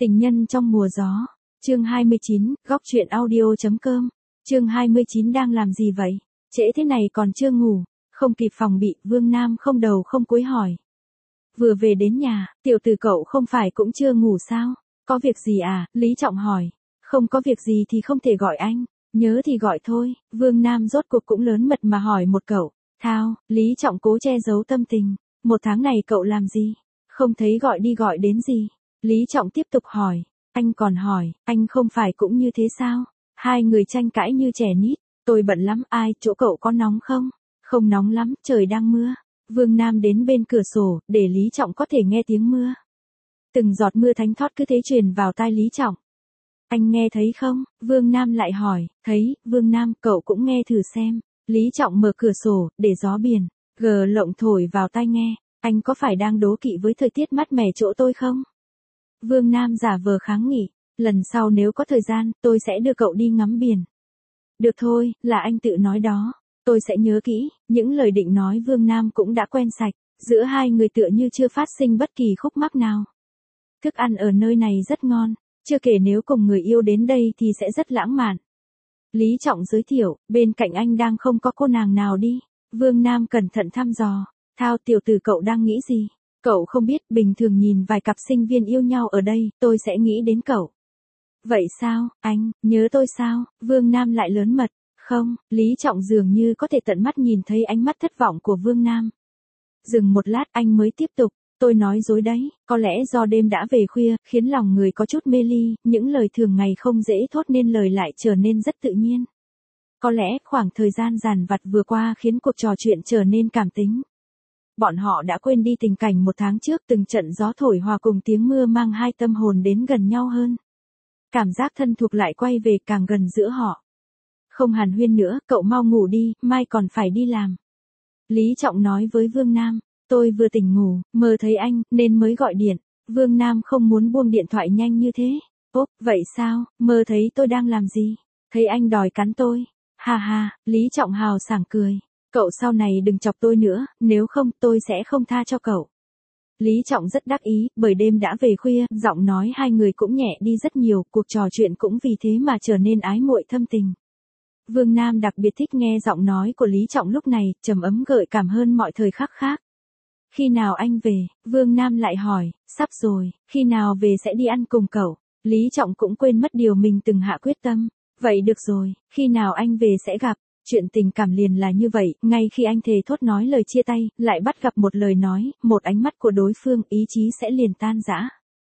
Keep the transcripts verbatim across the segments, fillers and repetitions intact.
Tình nhân trong mùa gió, chương hai mươi chín, góc truyện audio chấm com, chương hai mươi chín đang làm gì vậy? Trễ thế này còn chưa ngủ, không kịp phòng bị, Vương Nam không đầu không cúi hỏi. Vừa về đến nhà, tiểu tử cậu không phải cũng chưa ngủ sao? Có việc gì à? Lý Trọng hỏi. Không có việc gì thì không thể gọi anh, nhớ thì gọi thôi, Vương Nam rốt cuộc cũng lớn mật mà hỏi một cậu. Thao, Lý Trọng cố che giấu tâm tình, một tháng này cậu làm gì? Không thấy gọi đi gọi đến gì? Lý Trọng tiếp tục hỏi, anh còn hỏi, anh không phải cũng như thế sao? Hai người tranh cãi như trẻ nít, tôi bận lắm, ai, chỗ cậu có nóng không? Không nóng lắm, trời đang mưa. Vương Nam đến bên cửa sổ, để Lý Trọng có thể nghe tiếng mưa. Từng giọt mưa thánh thót cứ thế truyền vào tai Lý Trọng. Anh nghe thấy không? Vương Nam lại hỏi, thấy, Vương Nam, cậu cũng nghe thử xem. Lý Trọng mở cửa sổ, để gió biển, gờ lộng thổi vào tai nghe. Anh có phải đang đố kỵ với thời tiết mát mẻ chỗ tôi không? Vương Nam giả vờ kháng nghị, lần sau nếu có thời gian, tôi sẽ đưa cậu đi ngắm biển. Được thôi, là anh tự nói đó. Tôi sẽ nhớ kỹ, những lời định nói Vương Nam cũng đã quen sạch, giữa hai người tựa như chưa phát sinh bất kỳ khúc mắc nào. Thức ăn ở nơi này rất ngon, chưa kể nếu cùng người yêu đến đây thì sẽ rất lãng mạn. Lý Trọng giới thiệu, bên cạnh anh đang không có cô nàng nào đi. Vương Nam cẩn thận thăm dò, Thao tiểu tử cậu đang nghĩ gì? Cậu không biết, bình thường nhìn vài cặp sinh viên yêu nhau ở đây, tôi sẽ nghĩ đến cậu. Vậy sao, anh, nhớ tôi sao? Vương Nam lại lớn mật. Không, Lý Trọng dường như có thể tận mắt nhìn thấy ánh mắt thất vọng của Vương Nam. Dừng một lát anh mới tiếp tục, tôi nói dối đấy, có lẽ do đêm đã về khuya, khiến lòng người có chút mê ly, những lời thường ngày không dễ thốt nên lời lại trở nên rất tự nhiên. Có lẽ khoảng thời gian dằn vặt vừa qua khiến cuộc trò chuyện trở nên cảm tính. Bọn họ đã quên đi tình cảnh một tháng trước từng trận gió thổi hòa cùng tiếng mưa mang hai tâm hồn đến gần nhau hơn. Cảm giác thân thuộc lại quay về càng gần giữa họ. Không hàn huyên nữa, cậu mau ngủ đi, mai còn phải đi làm. Lý Trọng nói với Vương Nam, tôi vừa tỉnh ngủ, mơ thấy anh, nên mới gọi điện. Vương Nam không muốn buông điện thoại nhanh như thế. Ốp, vậy sao, mơ thấy tôi đang làm gì? Thấy anh đòi cắn tôi. Ha ha, Lý Trọng hào sảng cười. Cậu sau này đừng chọc tôi nữa, nếu không tôi sẽ không tha cho cậu. Lý Trọng rất đắc ý, bởi đêm đã về khuya, giọng nói hai người cũng nhẹ đi rất nhiều, cuộc trò chuyện cũng vì thế mà trở nên ái muội thâm tình. Vương Nam đặc biệt thích nghe giọng nói của Lý Trọng lúc này, trầm ấm gợi cảm hơn mọi thời khắc khác. Khi nào anh về? Vương Nam lại hỏi, sắp rồi, khi nào về sẽ đi ăn cùng cậu? Lý Trọng cũng quên mất điều mình từng hạ quyết tâm. Vậy được rồi, khi nào anh về sẽ gặp. Chuyện tình cảm liền là như vậy, ngay khi anh thề thốt nói lời chia tay, lại bắt gặp một lời nói, một ánh mắt của đối phương, ý chí sẽ liền tan rã.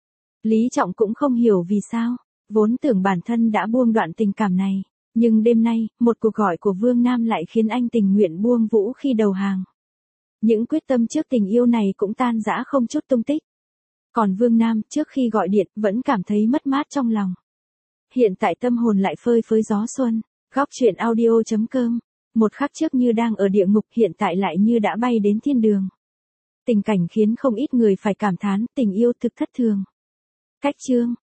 Lý Trọng cũng không hiểu vì sao, vốn tưởng bản thân đã buông đoạn tình cảm này, nhưng đêm nay, một cuộc gọi của Vương Nam lại khiến anh tình nguyện buông vũ khi đầu hàng. Những quyết tâm trước tình yêu này cũng tan rã không chút tung tích. Còn Vương Nam, trước khi gọi điện, vẫn cảm thấy mất mát trong lòng. Hiện tại tâm hồn lại phơi phới gió xuân. Góc truyện audio chấm com, một khắc trước như đang ở địa ngục, hiện tại lại như đã bay đến thiên đường. Tình cảnh khiến không ít người phải cảm thán, tình yêu thực thất thường. Cách chương